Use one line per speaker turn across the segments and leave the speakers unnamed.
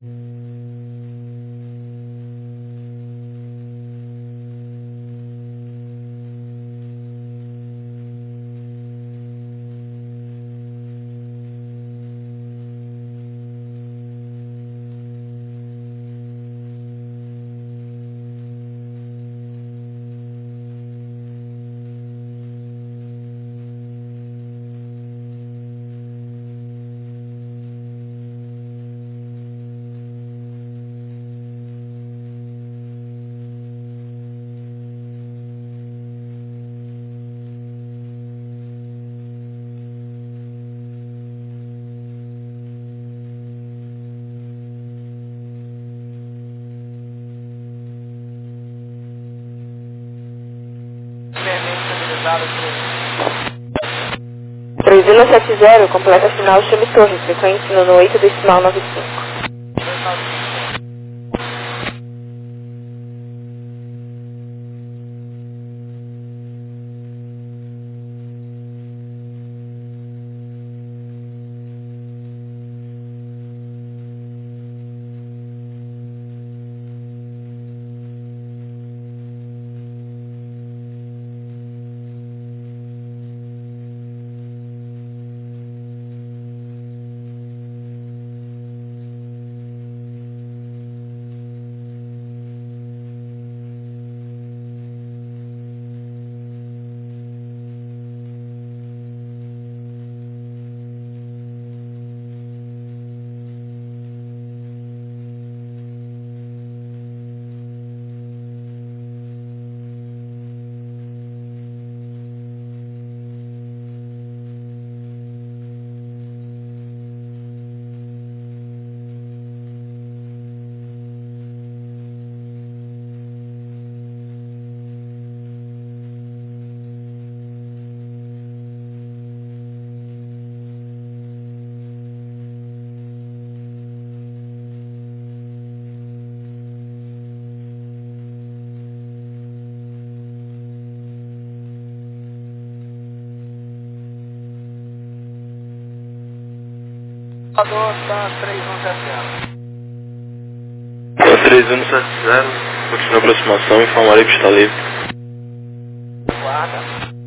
(3170) completa final chame Torres, frequência no 8 decimal 95.
Tá 3170.
3170, continua a aproximação, informarei que está livre.
Guarda.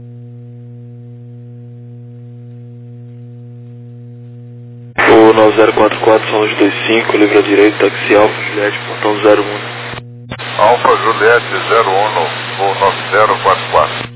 O 9044, São Luís 25, livre à direita, táxi Alfa Juliette, portão 01.
Alfa Juliette 01, voo 9044.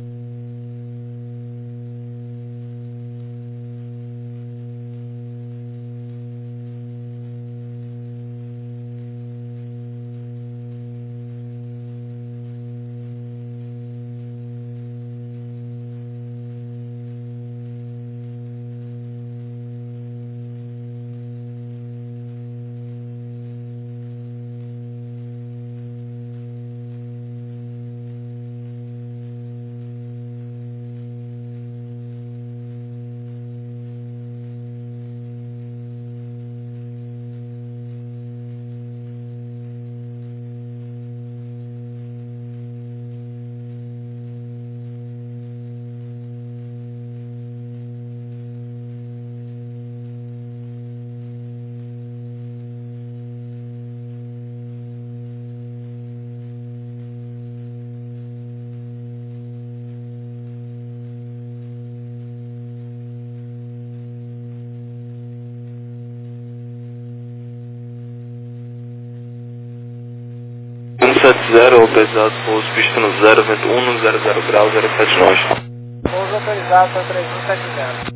Zero, autorizado pouso, pista no 0, vento 1, 00 graus, 079.
Pouso autorizado para 3170.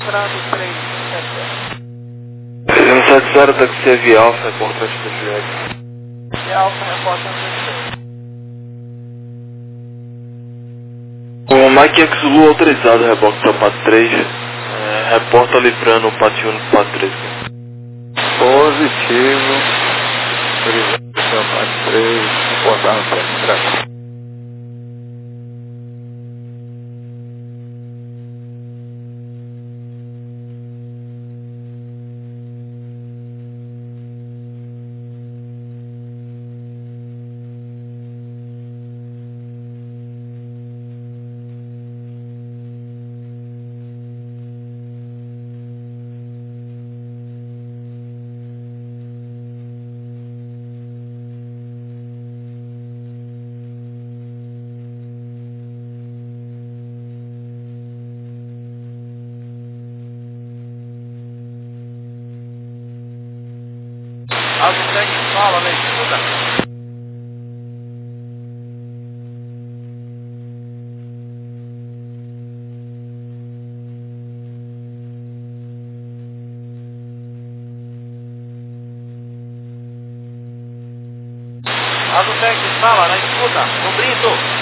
Livrando 3170.
3170, táxi Via Alfa, reportante da Juliette.
E Alfa reportando 26.
O Mike X Zulu autorizado, reboque para Pato 3. Reporta livrando o Pato 1 para Pato 3.
Positivo. Autorizado para Pato 3. Reportar no centro.
Alto Tec fala, né? Escuta. Alto Tec fala, né? Escuta. O Brito.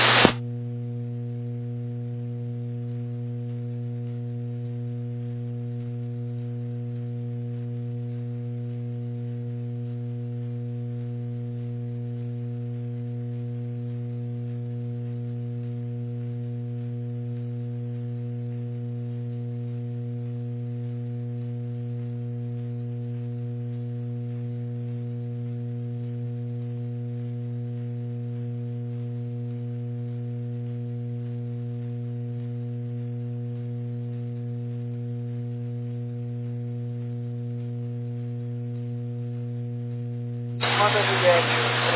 Manda Juliette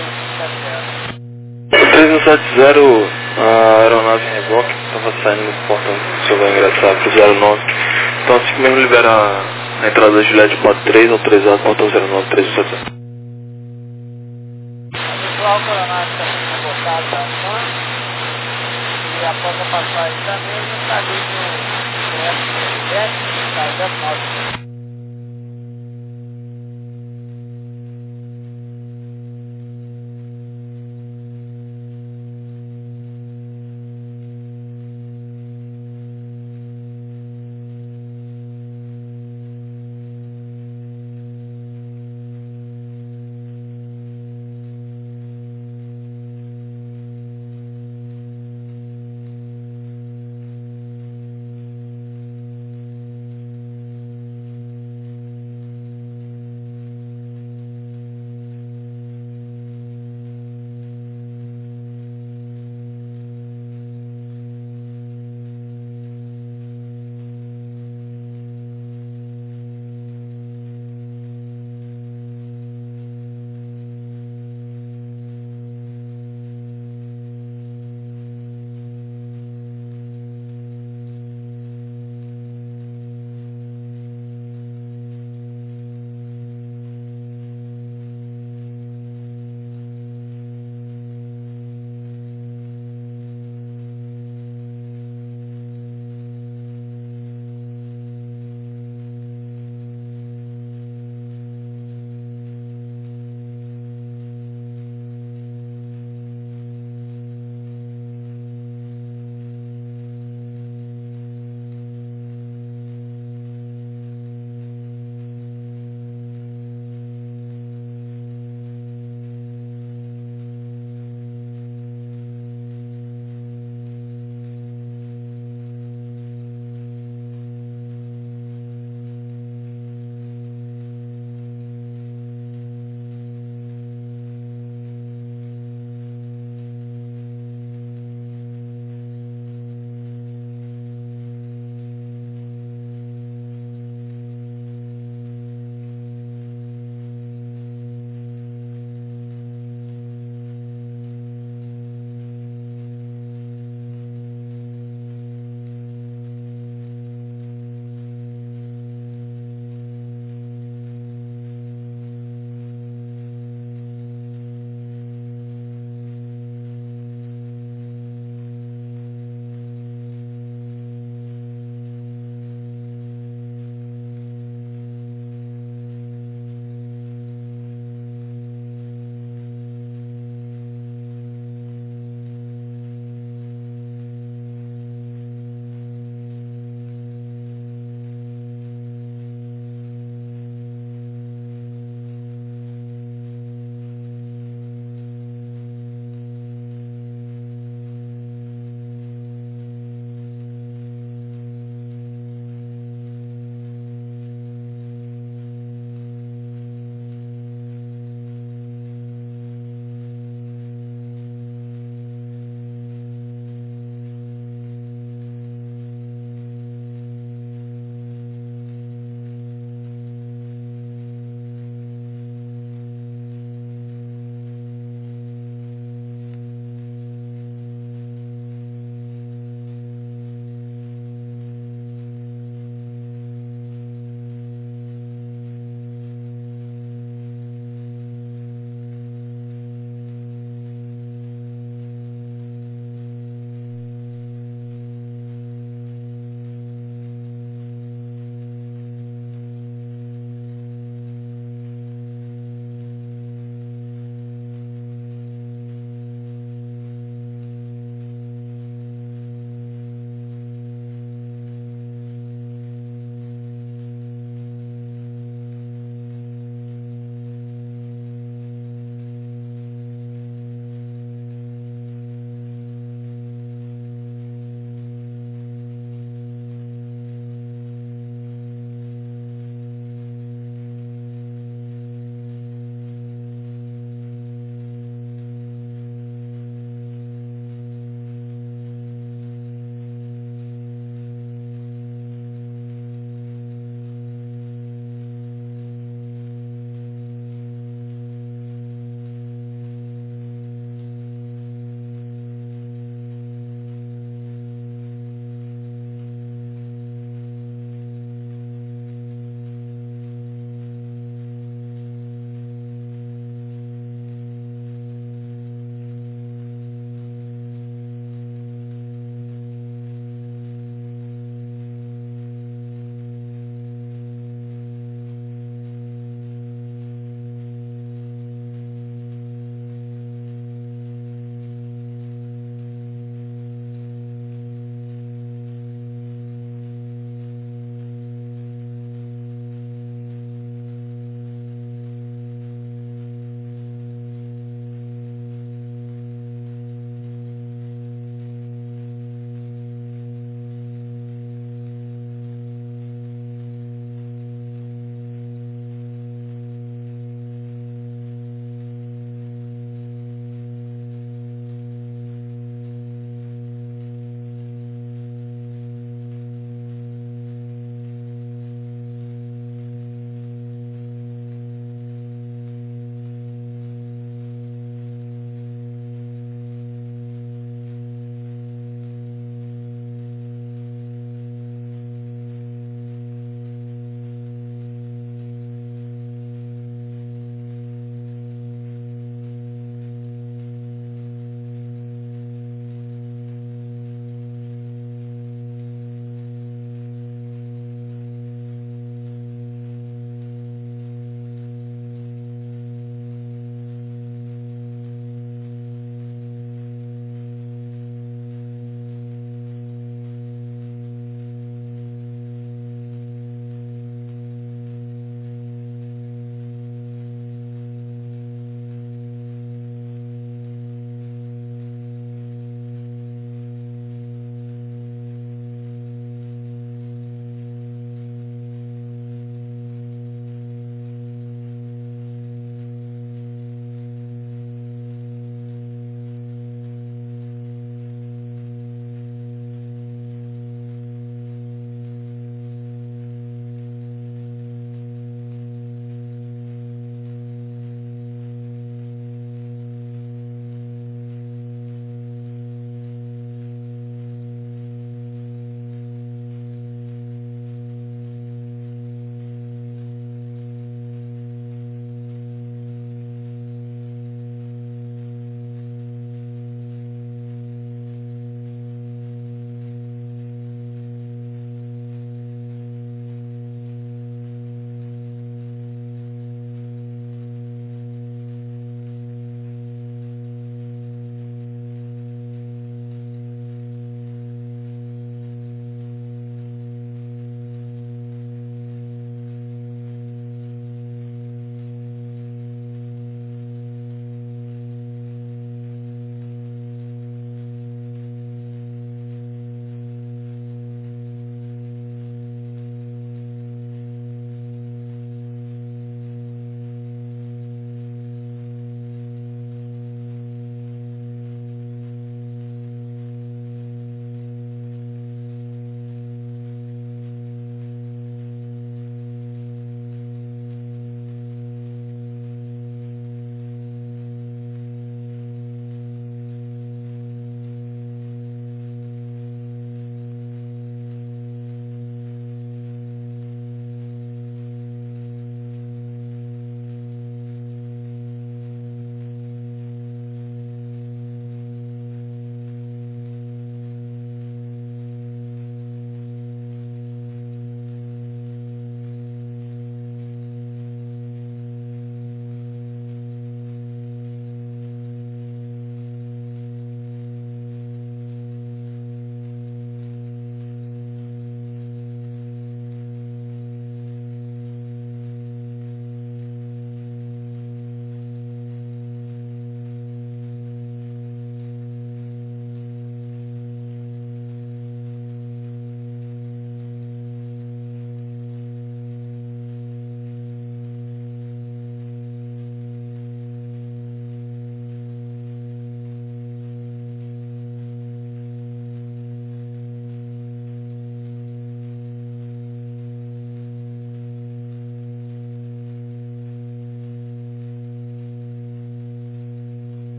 3170.
3170, a aeronave em reboque, estava saindo do portão que o senhor vai ingressar para o 09. Então assim que mesmo libera a entrada da Juliette 43, autorizado, portão 09, 3170.
Pessoal, o coronário está sendo reportado da ação. E após a passagem da mesma, está ali no F-17, está 09.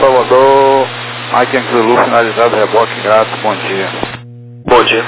Salvador, Mike Zulu, finalizado, reboque grátis, bom dia.
Bom dia.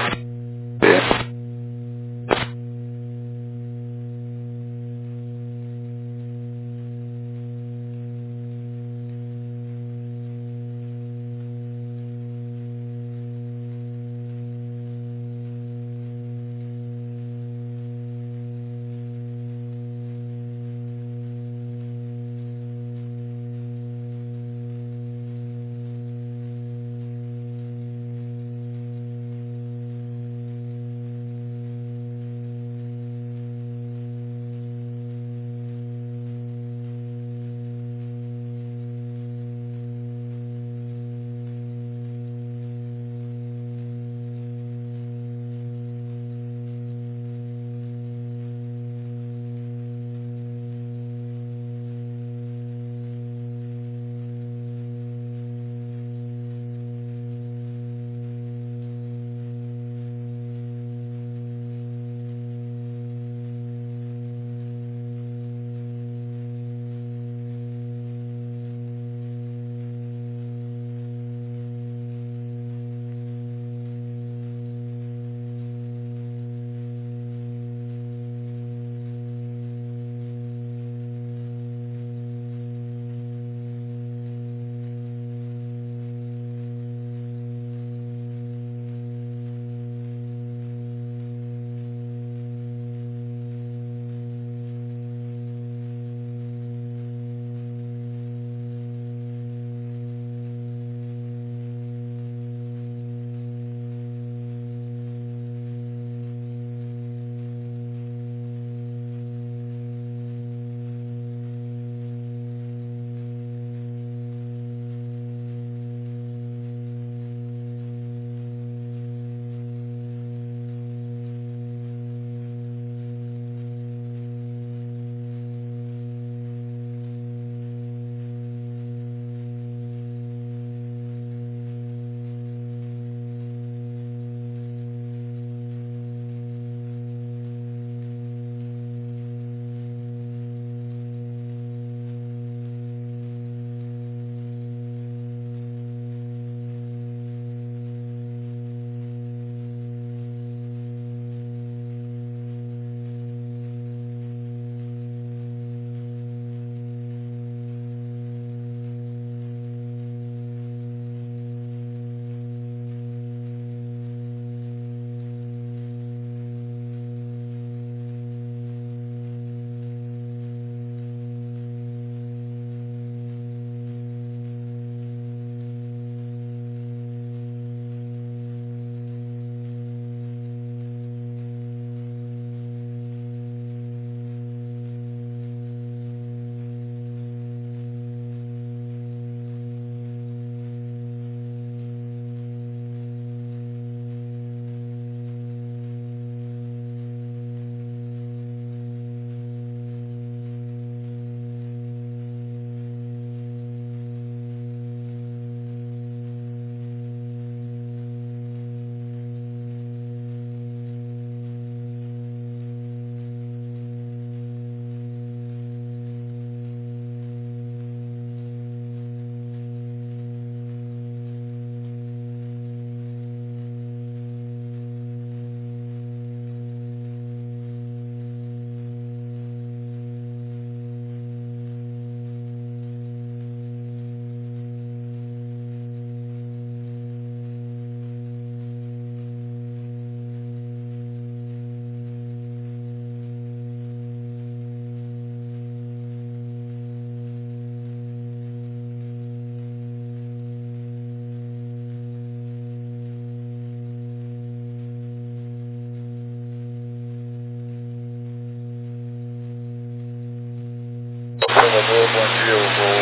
Salvador, bom dia, eu vou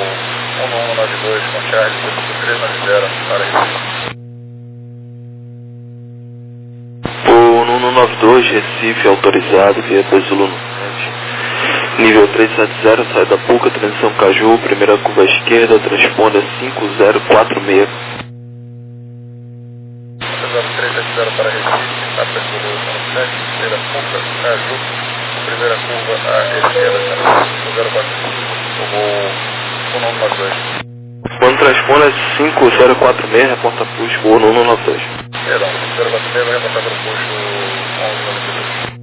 1192 com Charlie, 390 para Recife.
Por 1192, Recife, autorizado, via 2 Zulu no nível 370, sai da Puca, transição Caju, primeira curva à esquerda, transponda 5046.
370 para Recife, está perto do 7, terceira Puca, Caju, primeira curva à esquerda, 045, eu vou 1192.
Quando transpõe é 5046, reporta puxo ou 1192.
Perdão, 046 vai reportar para o posto 1192.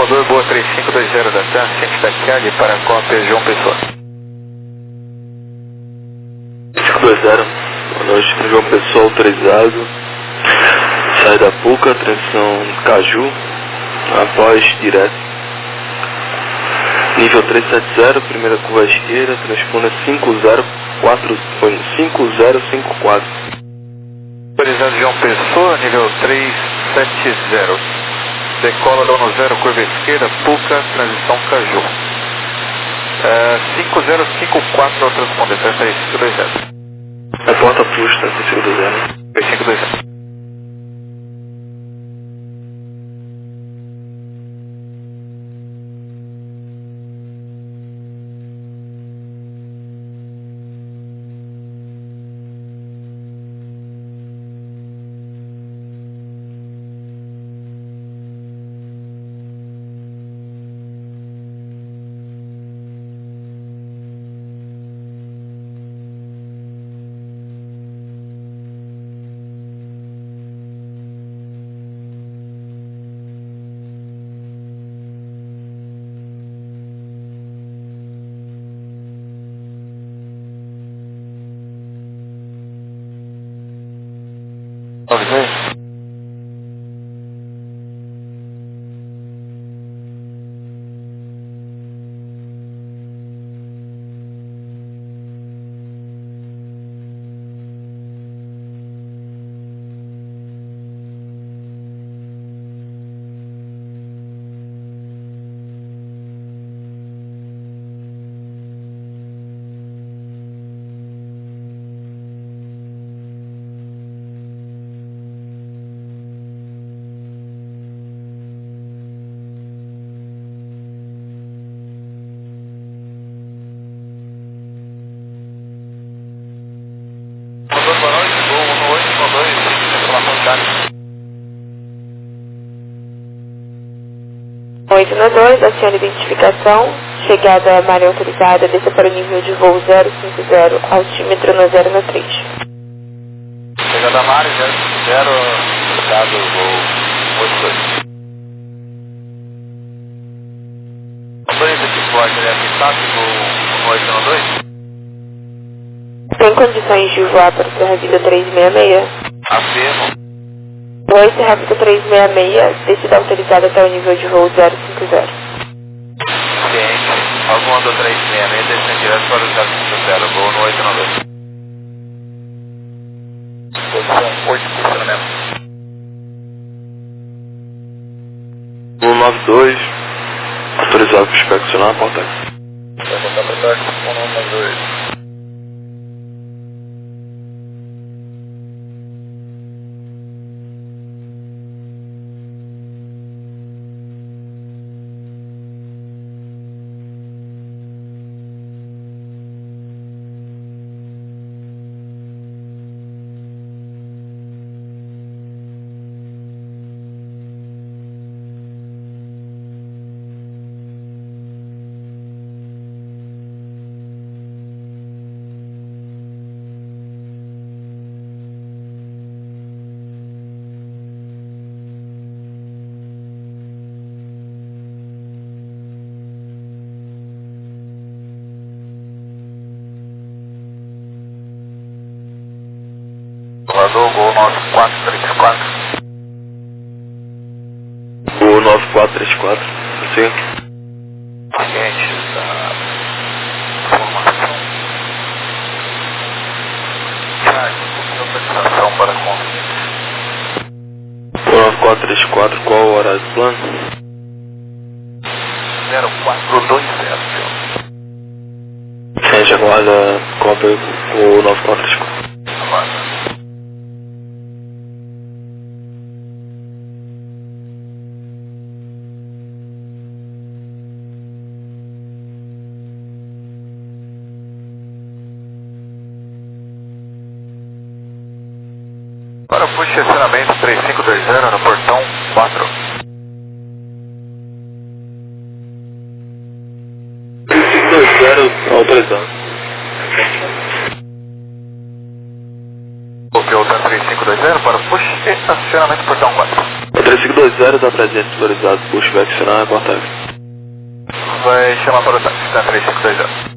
Comodoro Boa 3520 da TAM, ciente da CAG para a cópia João Pessoa.
520, boa noite, João Pessoa autorizado. Sai da PUCA, transição Caju, após direto. Nível 370, primeira curva à esquerda, transponda 5054.
Autorizado João Pessoa, nível 370. Decola dono 0, curva esquerda, PUCA, transição Caju. 5054 ao transponder, 3520.
A porta puxa, 3520.
3520.
Oito no 2, acione identificação, chegada à área autorizada, desça para o nível de voo 050, altímetro no 0 no 3.
Chegada à área 050, chegado voo 82. Autoriza que pode avisar que voo 8 no 2?
Tem condições de voar para o Serra Vida 366?
Afirmo.
Oi, Serra Vida 366, descida autorizada até o nível de voo 050.
Ciente. Alguma do 366, descendo direto para o 050, voo no 8 no 2. Posição 8, funcionamento.
192, autorizado para inspecionar a porta.
Vai botar para trás, 192. Voador, Gol 9434.
Gol 9434, sim.
Seguinte, da formação. Autorização para convite.
Gol 9434, qual o horário do plano?
0420.
Gente, aguarda cópia o 9434.
Aguarda. Para o push de estacionamento 3520 no portão 4.
3520, autorizado.
O que é o 3520 para o push de estacionamento portão 4.
O 3520 está presente, autorizado, pushback, sinal é portátil.
Vai chamar para o táxi, tá 3520.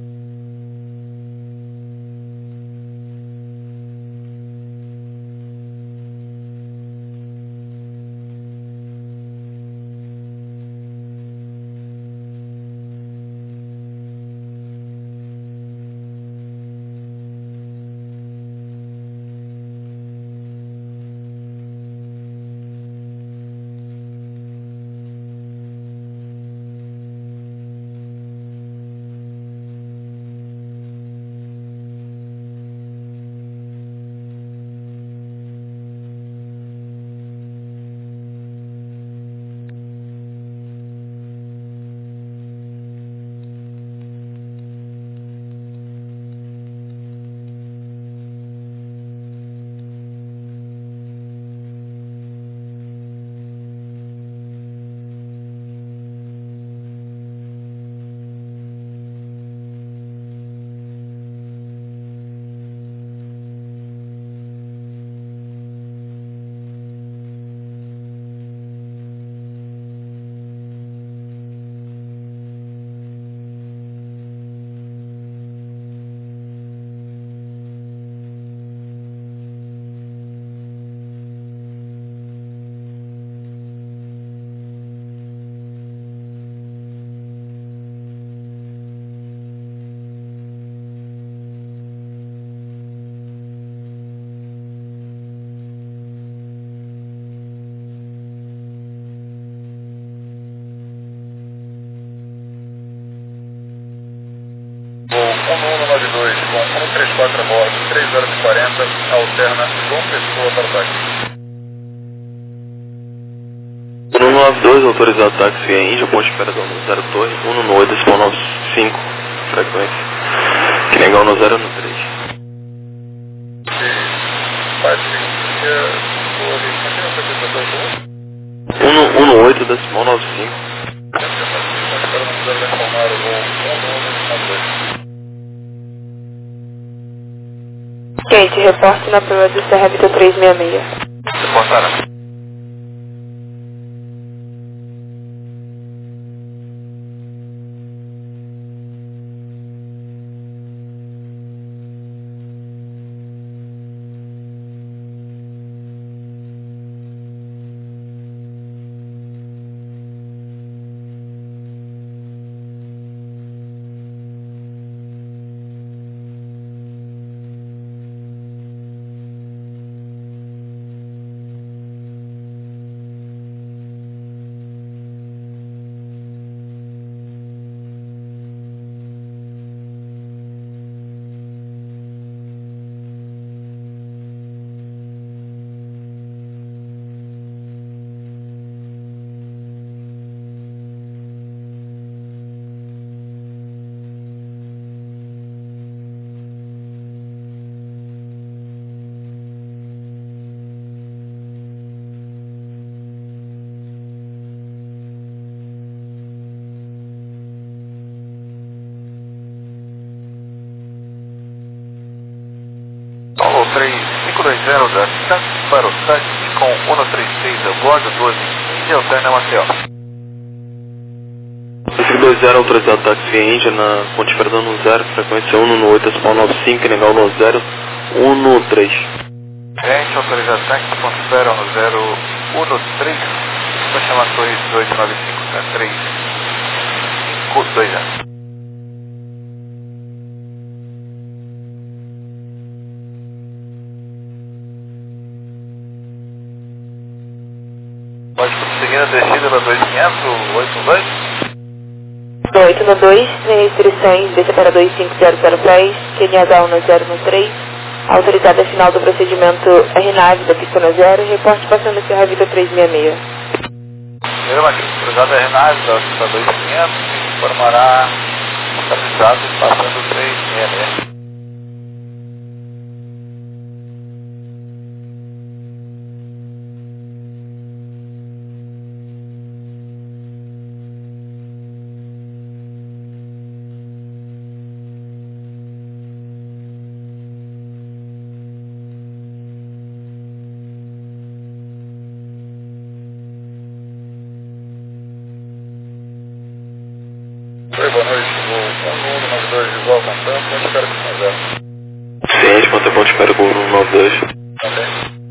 Voo 1192 com 134 a bordo, 3 horas e 40, alterna João Pessoa para o táxi.
192, autorizado táxi via Índia, ponto de espera do 0 Torre, 198.95, frequência. Que legal no 0 no 3.
Patricia Torre, continua essa apresentação do
118.95.
Espero não precisar informar o voo 1192.
Quente, reporte na prova do Serra Vitor 366.
Reportaram. Alô, 3520 da Santos para o táxi com 136 a bordo, 12 Índia, alterna Maceió.
3520, autorizado táxi via Índia, na ponte espera do 0, frequência 198.95, legal no 0, 13.
Gente, autorizado táxi, ponto espera no 013, vai chamar Torre 1895, tá 3520. Pode prosseguir a descida da 2500, 82?
892, sem restrições, desça para 250 pés, QNH 10 no 3, autorizada a final do procedimento RNAV da pista no 0, reporte passando Serra Vitor 366.
Primeiro, autorizada a RNAV da pista 2500, informará localizado passando 366. Igual Canção, ponte espera com 0.
Ciente, mantém ponte espera com 192.
Também.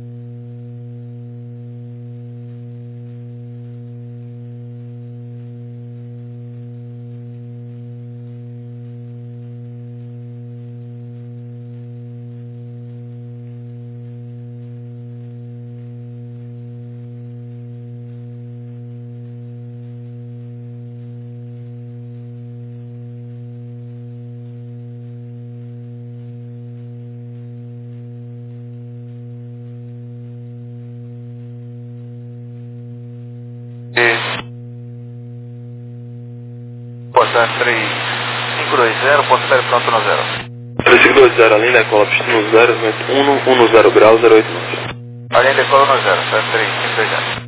Porta 3520, ponto espera pronto no 0.
3520, a linha decola pista no 0, vento 110 graus, 08 nós.
A linha decola no 0, 3520.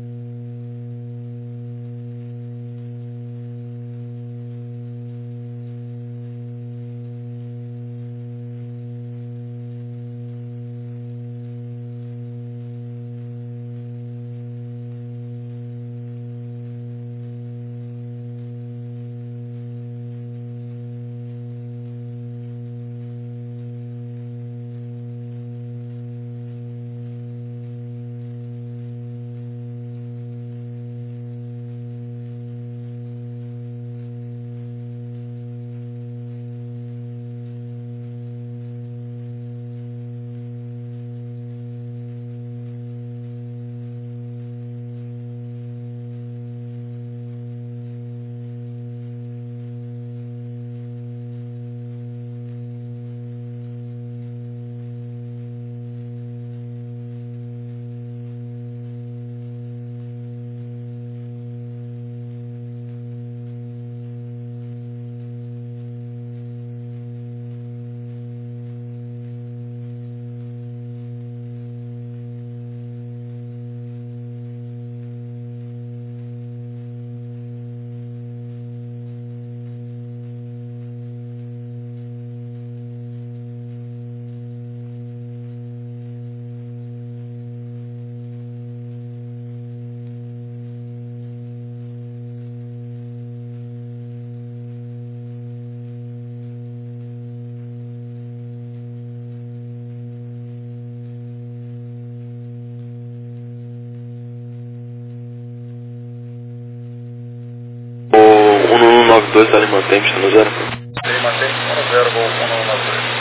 O 192 ali mantém pista no 0.
Ele mantém 110, voo 192.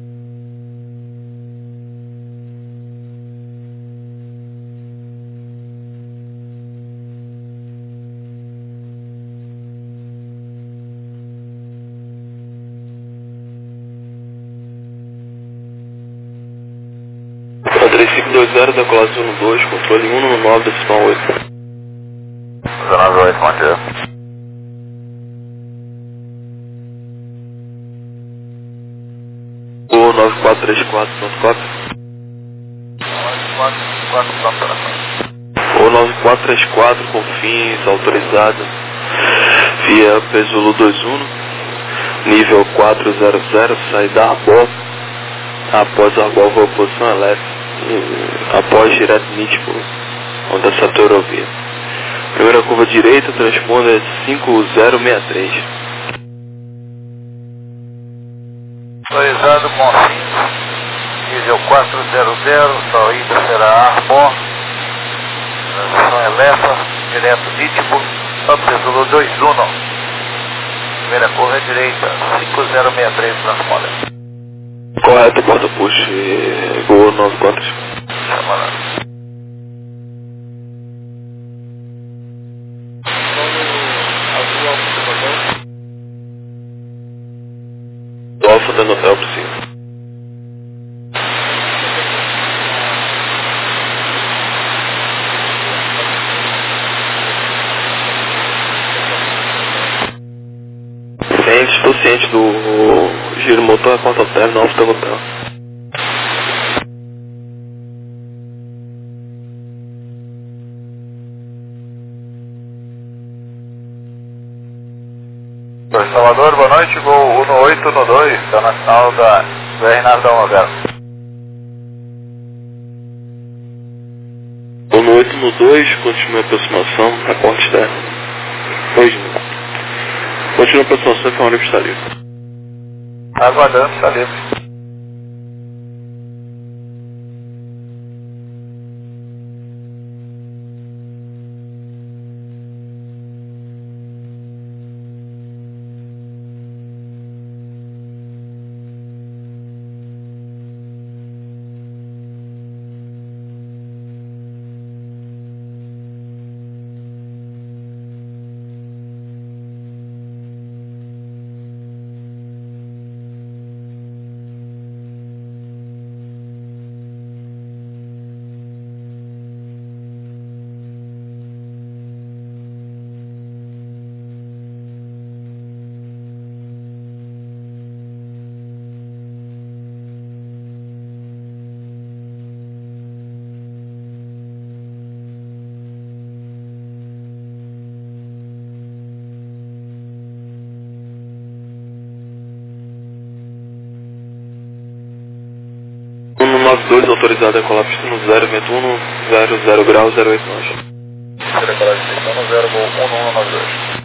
A 3520, decolagem 12, controle 119, decimal 8.
198, bom dia.
O 9434.4.
9434, pronto, operação.
O 9434 com fins autorizado via Pesulo 21, nível 400, saída Arbol, após Arbol vou posição elétrica, após direto nítido, onde essa autovia. Primeira curva direita, transponder 5063.
Autorizado com fins, nível 400, saída será Arbor, transição Elefa, direto nítido, Pesulo 21. Primeira curva direita, 5063, transponder.
Correto, porta push, Gol 94.
Chamando.
Alfa dando hotel por cima. Estou ciente do giro motor, porta hotel, no Alfa dando hotel.
Salvador, boa noite, voo 1812, está na final da BR Nardão 0.
18 no 2, continua a aproximação na porta externa. 2 Continua a aproximação que é uma universitária.
Aguardando, está livre.
No 92 autorizado a decolar pista no 0, vento 1, 0 graus, 08 nós.
Decolagem de pista no 0, voo 1192.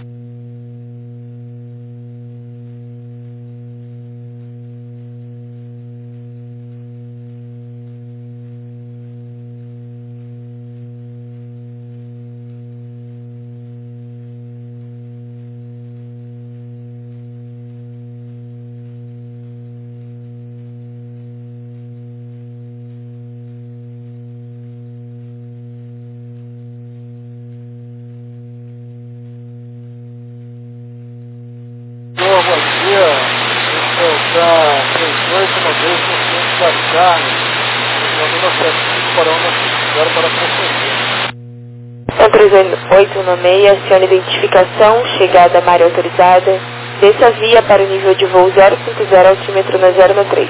Bom dia, esse é o 3892 no centro das carnes, mandando a 75 para 150 para proceder.
3896, acione identificação, chegada à área autorizada, desça a via para o nível de voo 050, altímetro na 093.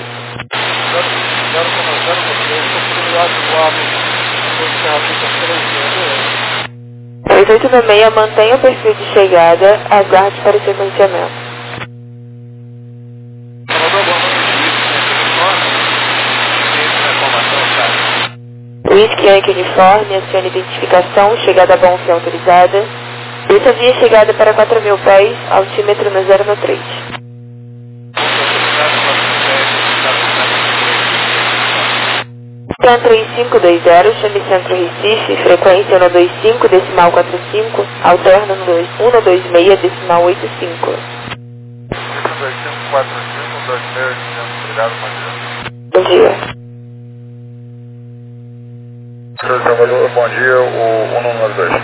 0,093, possibilidade do ar no ferramenta 366.
3896, mantenha o perfil de chegada, aguarde para o sequenciamento. Whisky Yankee Uniforme, acione identificação, chegada a bom fio autorizada. Desça via chegada para 4.000 pés, altímetro no 093. Scan 3520, chame Centro Recife, frequência 125, decimal 45, alterna no 126, decimal 85.
2545, 2685, obrigado,
Bom dia.
Bom dia, o 1192.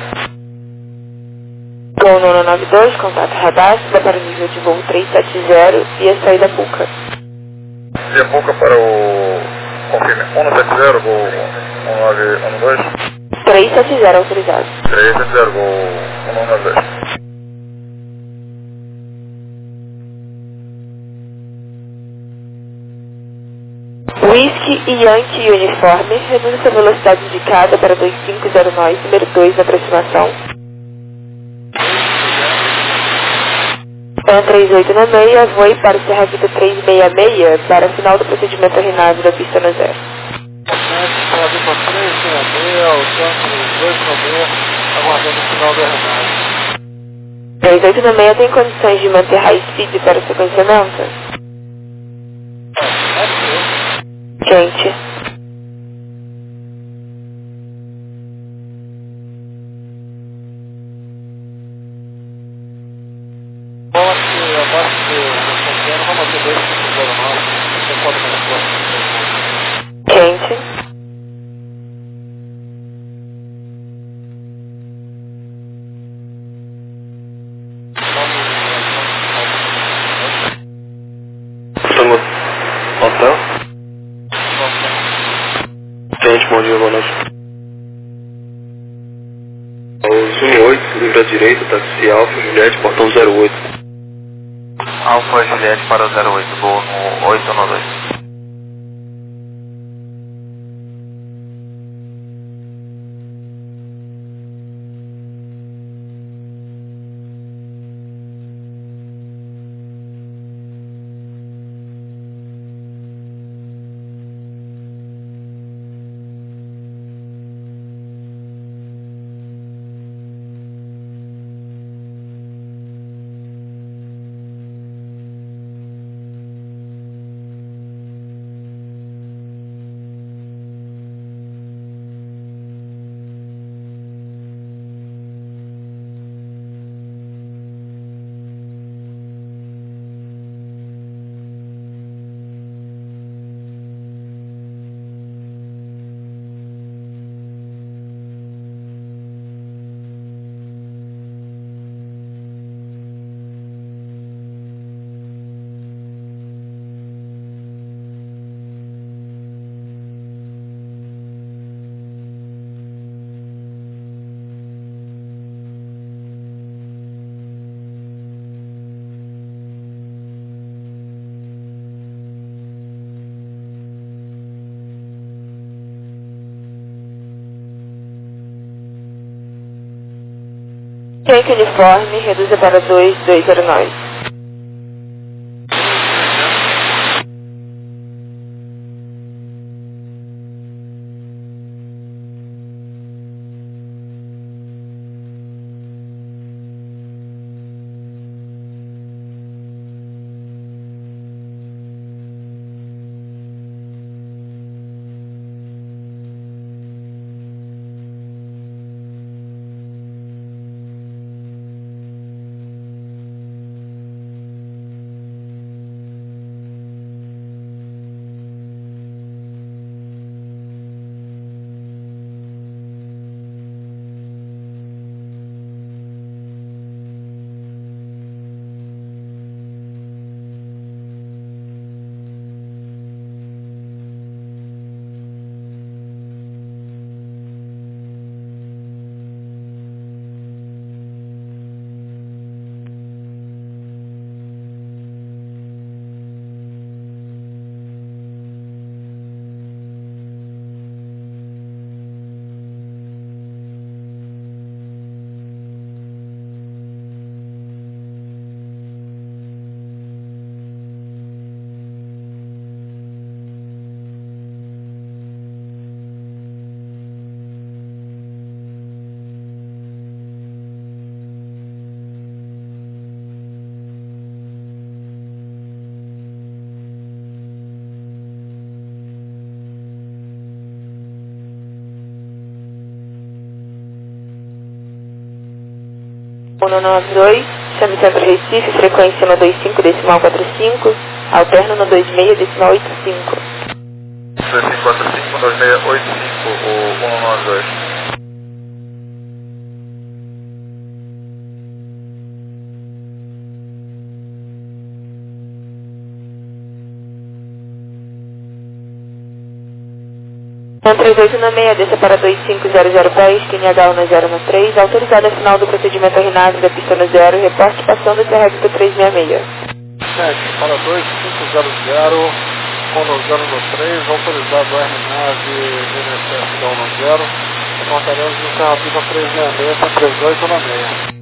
Gol 992, contato radar, suba para o nível de voo 370 via saída Puca.
Via Puca para o... confirme, 170, voo 1912.
370 autorizado.
370, voo 1192.
Whisky e Yankee Uniforme, reduz a velocidade indicada para 2509, número 2 da aproximação. Pan 3896, voe para o Serra Vida 366, para o final do procedimento RNAV da pista no 0.
Serra Vida 366, o Centro 296, aguardando o final da RNAV.
3896 tem condições de manter high speed para o sequenciamento? Gente.
Abaixo do vamos manter 2509, você pode mais forte.
Gente.
Tango Hotel? Gente, bom dia, boa noite. Os 18, livre à direita, táxi Alfa, Juliette, portão 08.
Alfa Juliette para o 08, voo no 892.
Yankee Uniforme, reduza para 2209. Uno 92, chame Centro Recife, frequência no 25, decimal 45, alterno no 26, decimal 85.
2545, 2685, o 192.
Centro 3896, desça para 250010, QNH 1013, autorizado a final do procedimento RNAV da pista no 0, reporte passando de Revista 366.
Para 2500, Cono 013, autorizado a RNAV NSF da 10, reportaremos no Serra Pista 366, 3896.